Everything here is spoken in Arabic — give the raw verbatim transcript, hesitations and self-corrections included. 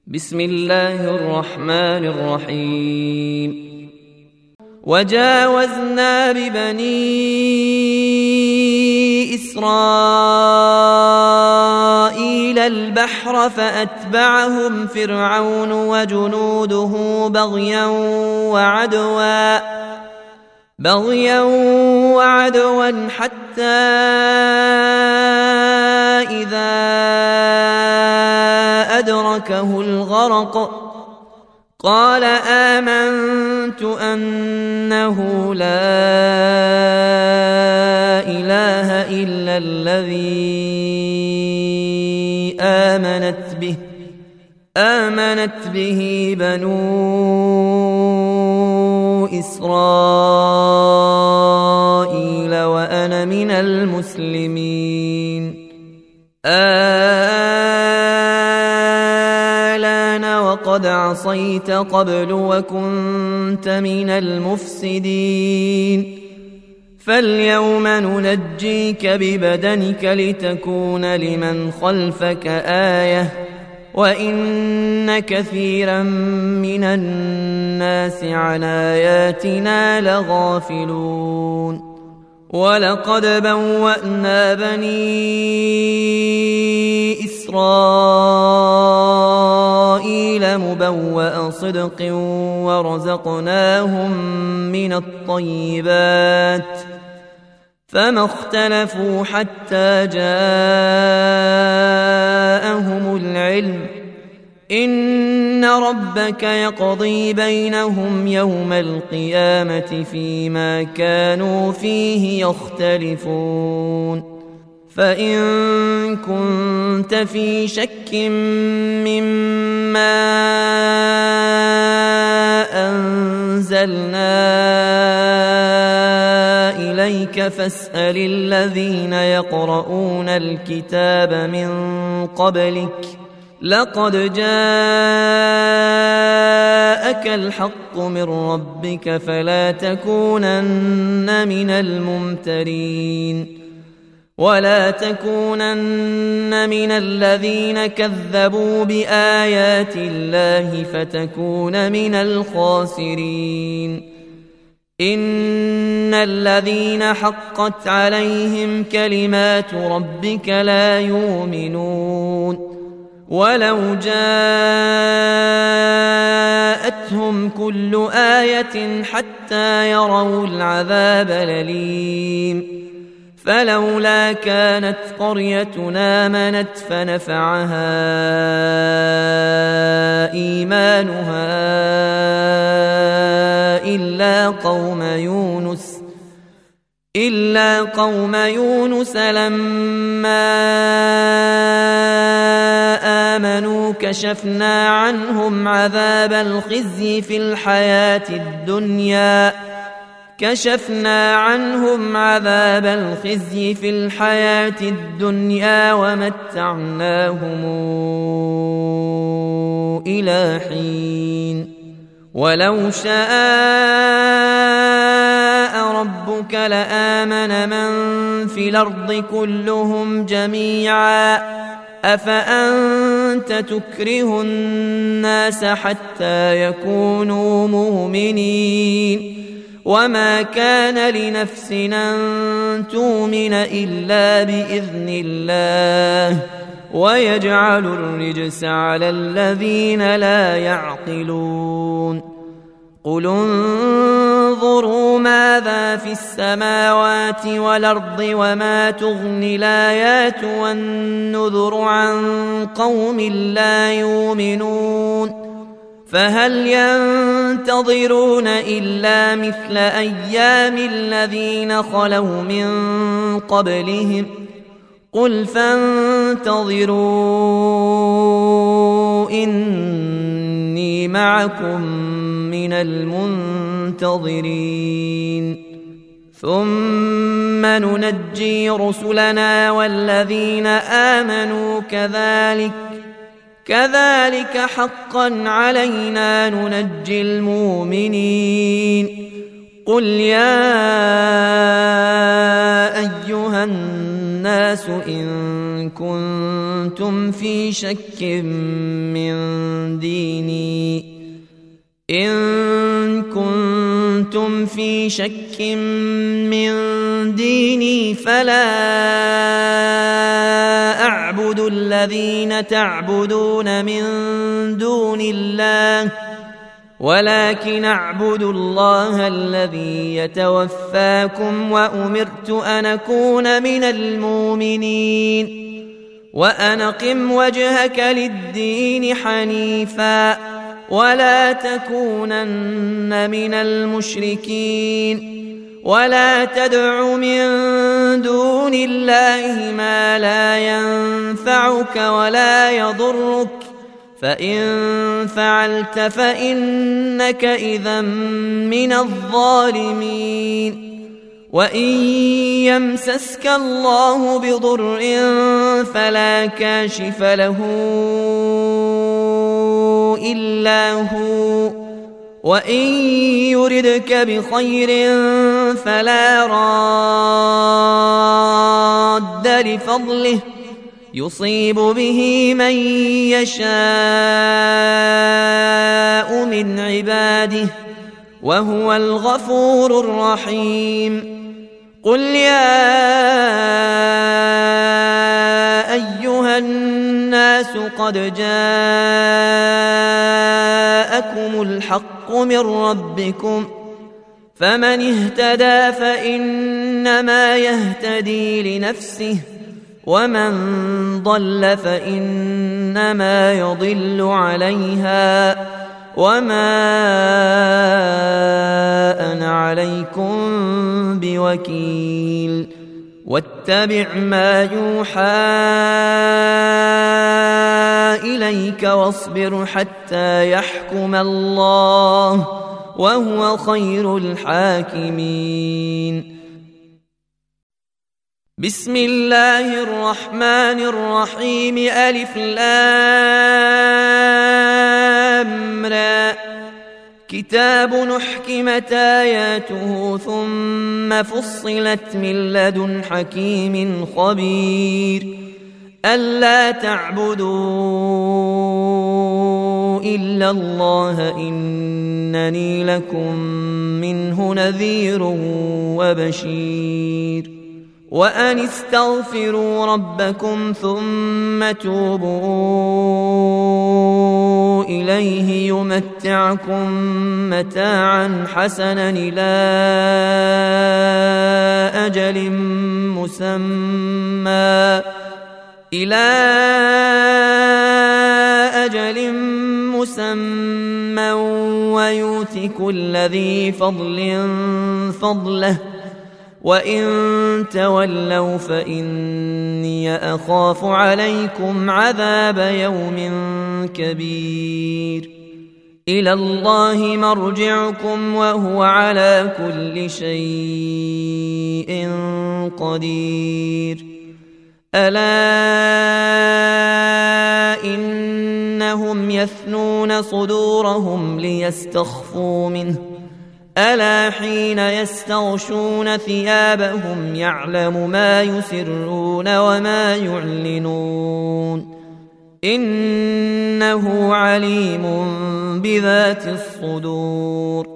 بسم الله الرحمن الرحيم. وجاوزنا ببني إسرائيل البحر فأتبعهم فرعون وجنوده بغيا وعدوا بغيا وعدوا حتى إذا أدركه الغرق قال آمنت أنه لا إله إلا الذي آمنت به آمنت به بنو إسرائيل وأنا من المسلمين. آلان وقد عصيت قبل وكنت من المفسدين فاليوم ننجيك ببدنك لتكون لمن خلفك آية وإن كثيرا من الناس عن آياتنا لغافلون. ولقد بوأنا بني إسرائيل مبوأ صدق ورزقناهم من الطيبات فما اختلفوا حتى جاءهم العلم إن ربك يقضي بينهم يوم القيامة فيما كانوا فيه يختلفون. فإن كنت في شك مما أنزلنا إليك فاسأل الذين يقرؤون الكتاب من قبلك لقد جاءك الحق من ربك فلا تكونن من الممترين ولا تكونن من الذين كذبوا بآيات الله فتكون من الخاسرين. إن الذين حقت عليهم كلمات ربك لا يؤمنون ولو جاءتهم كل آية حتى يروا العذاب الأليم فلولا كانت قريتنا آمنت فنفعها إيمانها إلا قوم يونس إلا قوم يونس لما آمنوا كشفنا عنهم عذاب الخزي في الحياة الدنيا كشفنا عنهم عذاب الخزي في الحياة الدنيا ومتعناهم إلى حين. ولو شاء ربك لآمن من في الأرض كلهم جميعا أفأنت تكره الناس حتى يكونوا مؤمنين وما كان لنفس أن تؤمن إلا بإذن الله ويجعل الرجس على الذين لا يعقلون. قل انظروا ماذا في السماوات والأرض وما تغني الآيات والنذر عن قوم لا يؤمنون فهل ينتظرون إلا مثل أيام الذين خلوا من قبلهم قل فانتظروا إني معكم من المنتظرين. ثم ننجي رسلنا والذين آمنوا كذلك كذلك حقا علينا ننجي المؤمنين. قل يا أيها الناس إن كنتم في شك من إن كنتم في شك من ديني فلا أعبد الذين تعبدون من دون الله ولكن أعبد الله الذي يتوفاكم وأمرت أن أكون من المؤمنين وأن أقم وجهك للدين حنيفا ولا تكونن من المشركين ولا تدع من دون الله ما لا ينفعك ولا يضرك فإن فعلت فإنك إذا من الظالمين وإن يمسسك الله بضر فلا كاشف له إلا هو وإن يردك بخير فلا راد لفضله يصيب به من يشاء من عباده وهو الغفور الرحيم قل يا أيها الناس قد جاءكم الحق من ربكم فمن اهتدى فإنما يهتدي لنفسه ومن ضل فإنما يضل عليها وما أنا عليكم بوكيل واتبع ما يوحى إليك واصبر حتى يحكم الله وهو خير الحاكمين بسم الله الرحمن الرحيم ألف لام را كتاب نحكمت آياته ثم فصلت من لدن حكيم خبير ألا تعبدوا إلا الله إنني لكم منه نذير وبشير وأن استغفروا ربكم ثم توبوا إليه يمتعكم متاعا حسنا إلى أجل مسمى إلى أجل مسمى ويؤت كل ذي فضل فضله وإن تولوا فإني أخاف عليكم عذاب يوم كبير إلى الله مرجعكم وهو على كل شيء قدير ألا إنهم يثنون صدورهم ليستخفوا منه ألا حين يستغشون ثيابهم يعلم ما يسرون وما يعلنون إنه عليم بذات الصدور